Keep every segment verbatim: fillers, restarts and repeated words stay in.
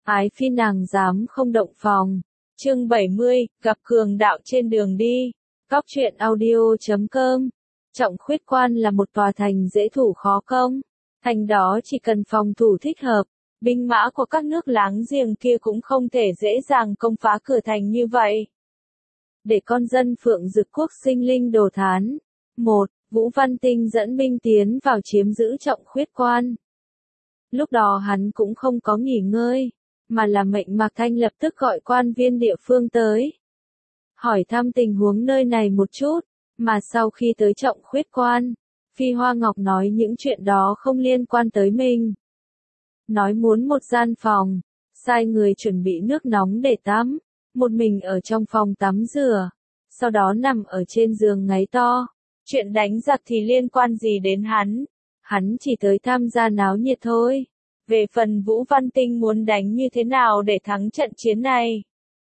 Ái phi nàng dám không động phòng. Chương bảy mươi, gặp cường đạo trên đường đi. Cóc truyện audio chấm com. Trọng Khuyết Quan là một tòa thành dễ thủ khó công. Thành đó chỉ cần phòng thủ thích hợp, binh mã của các nước láng giềng kia cũng không thể dễ dàng công phá cửa thành như vậy. Để con dân Phượng Dực Quốc sinh linh đồ thán. một. Vũ Văn Tinh dẫn binh tiến vào chiếm giữ Trọng Khuyết Quan. Lúc đó hắn cũng không có nghỉ ngơi, mà là mệnh Mạc Thanh lập tức gọi quan viên địa phương tới. Hỏi thăm tình huống nơi này một chút, mà sau khi tới Trọng Khuyết Quan, Phi Hoa Ngọc nói những chuyện đó không liên quan tới mình. Nói muốn một gian phòng, sai người chuẩn bị nước nóng để tắm, một mình ở trong phòng tắm rửa, sau đó nằm ở trên giường ngáy to. Chuyện đánh giặc thì liên quan gì đến hắn? Hắn chỉ tới tham gia náo nhiệt thôi. Về phần Vũ Văn Tinh muốn đánh như thế nào để thắng trận chiến này,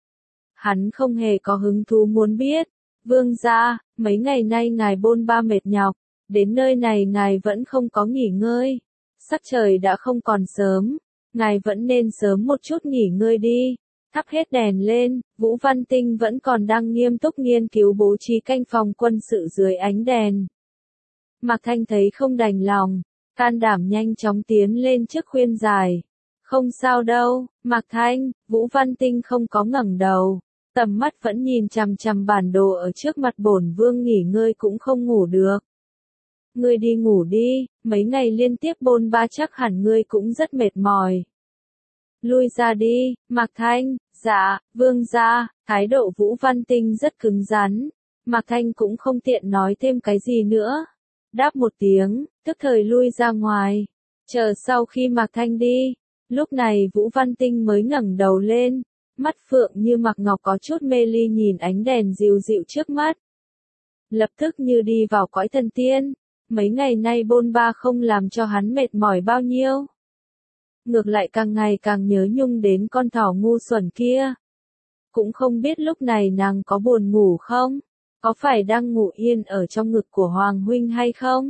hắn không hề có hứng thú muốn biết. Vương gia, mấy ngày nay ngài bôn ba mệt nhọc, đến nơi này ngài vẫn không có nghỉ ngơi. Sắc trời đã không còn sớm, ngài vẫn nên sớm một chút nghỉ ngơi đi. Thắp hết đèn lên, Vũ Văn Tinh vẫn còn đang nghiêm túc nghiên cứu bố trí canh phòng quân sự dưới ánh đèn. Mạc Thanh thấy không đành lòng, can đảm nhanh chóng tiến lên trước khuyên giải. Không sao đâu, Mạc Thanh. Vũ Văn Tinh không có ngẩng đầu, tầm mắt vẫn nhìn chằm chằm bản đồ ở trước mặt bổn vương, nghỉ ngơi cũng không ngủ được. Ngươi đi ngủ đi, mấy ngày liên tiếp bôn ba chắc hẳn ngươi cũng rất mệt mỏi. Lui ra đi, Mạc Thanh. Dạ, vương gia. Thái độ Vũ Văn Tinh rất cứng rắn. Mạc Thanh cũng không tiện nói thêm cái gì nữa. Đáp một tiếng, tức thời lui ra ngoài. Chờ sau khi Mạc Thanh đi, lúc này Vũ Văn Tinh mới ngẩng đầu lên, mắt phượng như mặc ngọc có chút mê ly nhìn ánh đèn dịu dịu trước mắt. Lập tức như đi vào cõi thần tiên, mấy ngày nay bôn ba không làm cho hắn mệt mỏi bao nhiêu. Ngược lại càng ngày càng nhớ nhung đến con thỏ ngu xuẩn kia. Cũng không biết lúc này nàng có buồn ngủ không? Có phải đang ngủ yên ở trong ngực của Hoàng huynh hay không?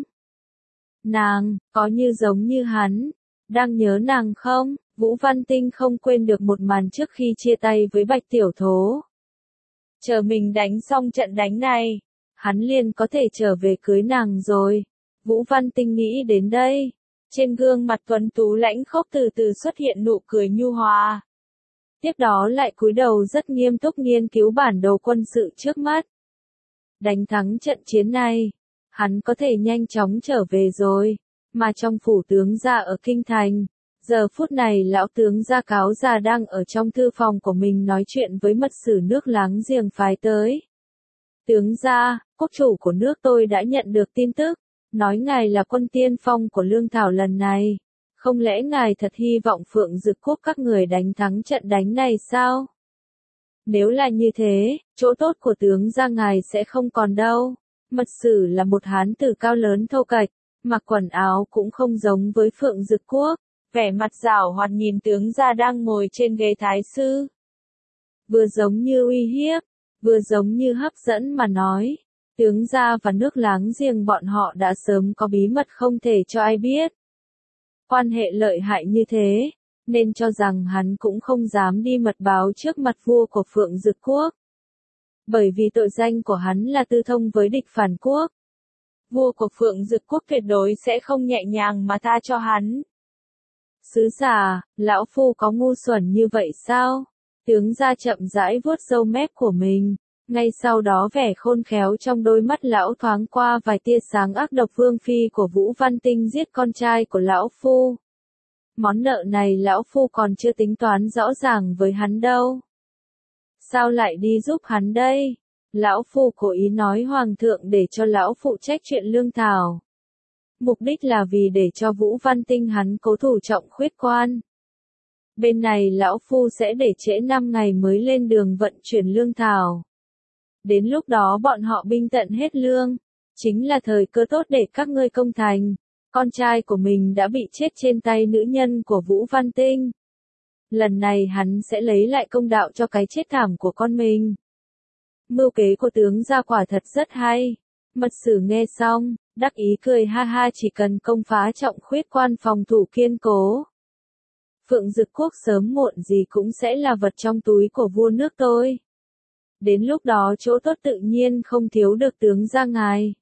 Nàng, có như giống như hắn, đang nhớ nàng không? Vũ Văn Tinh không quên được một màn trước khi chia tay với Bạch Tiểu Thố. Chờ mình đánh xong trận đánh này, hắn liền có thể trở về cưới nàng rồi. Vũ Văn Tinh nghĩ đến đây, trên gương mặt tuấn tú lãnh khốc từ từ xuất hiện nụ cười nhu hòa. Tiếp đó lại cúi đầu rất nghiêm túc nghiên cứu bản đồ quân sự trước mắt. Đánh thắng trận chiến này, hắn có thể nhanh chóng trở về rồi, mà trong phủ tướng gia ở Kinh Thành, giờ phút này lão tướng gia Cáo già đang ở trong thư phòng của mình nói chuyện với mật sử nước láng giềng phái tới. Tướng gia, quốc chủ của nước tôi đã nhận được tin tức, nói ngài là quân tiên phong của lương thảo lần này. Không lẽ ngài thật hy vọng Phượng Dực Quốc các người đánh thắng trận đánh này sao? Nếu là như thế, chỗ tốt của tướng gia ngài sẽ không còn đâu. Mật sử là một hán tử cao lớn thô kệch, mặc quần áo cũng không giống với Phượng Dực Quốc, vẻ mặt giảo hoạt nhìn tướng gia đang ngồi trên ghế thái sư. Vừa giống như uy hiếp, vừa giống như hấp dẫn mà nói. Tướng gia và nước láng giềng bọn họ đã sớm có bí mật không thể cho ai biết. Quan hệ lợi hại như thế, nên cho rằng hắn cũng không dám đi mật báo trước mặt vua của Phượng Dực Quốc. Bởi vì tội danh của hắn là tư thông với địch phản quốc. Vua của Phượng Dực Quốc tuyệt đối sẽ không nhẹ nhàng mà tha cho hắn. Sứ giả, lão phu có ngu xuẩn như vậy sao? Tướng gia chậm rãi vuốt râu mép của mình. Ngay sau đó vẻ khôn khéo trong đôi mắt lão thoáng qua vài tia sáng ác độc. Vương phi của Vũ Văn Tinh giết con trai của lão phu. Món nợ này lão phu còn chưa tính toán rõ ràng với hắn đâu. Sao lại đi giúp hắn đây? Lão phu cố ý nói hoàng thượng để cho lão phụ trách chuyện lương thảo. Mục đích là vì để cho Vũ Văn Tinh hắn cố thủ Trọng Khuyết Quan. Bên này lão phu sẽ để trễ năm ngày mới lên đường vận chuyển lương thảo. Đến lúc đó bọn họ binh tận hết lương, chính là thời cơ tốt để các ngươi công thành. Con trai của mình đã bị chết trên tay nữ nhân của Vũ Văn Tinh. Lần này hắn sẽ lấy lại công đạo cho cái chết thảm của con mình. Mưu kế của tướng gia quả thật rất hay. Mật sử nghe xong, đắc ý cười ha ha, chỉ cần công phá Trọng Khuyết Quan phòng thủ kiên cố. Phượng Dực Quốc sớm muộn gì cũng sẽ là vật trong túi của vua nước tôi. Đến lúc đó chỗ tốt tự nhiên không thiếu được tướng gia ngài.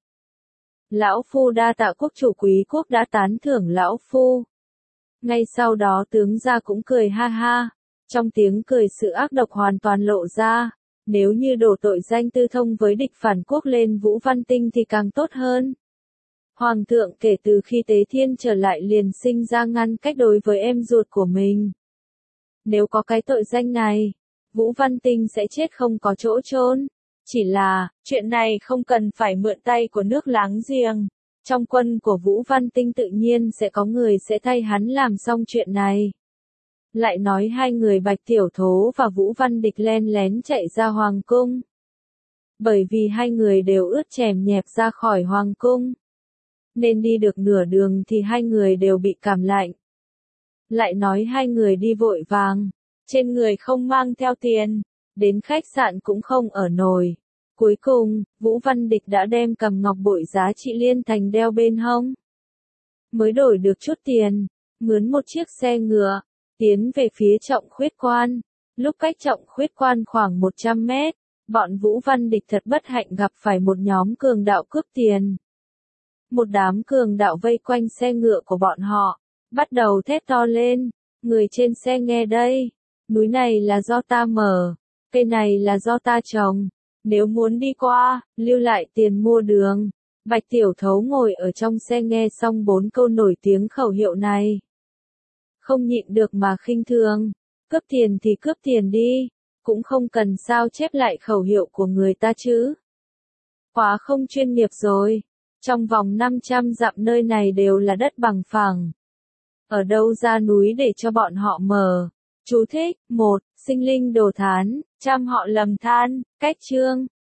Lão Phu đa tạ quốc chủ quý quốc đã tán thưởng Lão Phu. Ngay sau đó tướng gia cũng cười ha ha. Trong tiếng cười sự ác độc hoàn toàn lộ ra. Nếu như đổ tội danh tư thông với địch phản quốc lên Vũ Văn Tinh thì càng tốt hơn. Hoàng thượng kể từ khi Tế Thiên trở lại liền sinh ra ngăn cách đối với em ruột của mình. Nếu có cái tội danh này, Vũ Văn Tinh sẽ chết không có chỗ chôn. Chỉ là, chuyện này không cần phải mượn tay của nước láng giềng. Trong quân của Vũ Văn Tinh tự nhiên sẽ có người sẽ thay hắn làm xong chuyện này. Lại nói hai người Bạch Tiểu Thố và Vũ Văn Địch len lén chạy ra hoàng cung. Bởi vì hai người đều ướt chèm nhẹp ra khỏi hoàng cung. Nên đi được nửa đường thì hai người đều bị cảm lạnh. Lại nói hai người đi vội vàng, trên người không mang theo tiền, đến khách sạn cũng không ở nổi. Cuối cùng, Vũ Văn Địch đã đem cầm ngọc bội giá trị liên thành đeo bên hông. Mới đổi được chút tiền, mướn một chiếc xe ngựa, tiến về phía Trọng Khuyết Quan. Lúc cách Trọng Khuyết Quan khoảng một trăm mét, bọn Vũ Văn Địch thật bất hạnh gặp phải một nhóm cường đạo cướp tiền. Một đám cường đạo vây quanh xe ngựa của bọn họ, bắt đầu thét to lên, người trên xe nghe đây, núi này là do ta mở, cây này là do ta trồng, nếu muốn đi qua, lưu lại tiền mua đường. Bạch Tiểu Thấu ngồi ở trong xe nghe xong bốn câu nổi tiếng khẩu hiệu này. Không nhịn được mà khinh thường, cướp tiền thì cướp tiền đi, cũng không cần sao chép lại khẩu hiệu của người ta chứ. Quá không chuyên nghiệp rồi. Trong vòng năm trăm dặm nơi này đều là đất bằng phẳng. Ở đâu ra núi để cho bọn họ mở? Chú thích, một, sinh linh đồ thán, trăm họ lầm than, cách chương.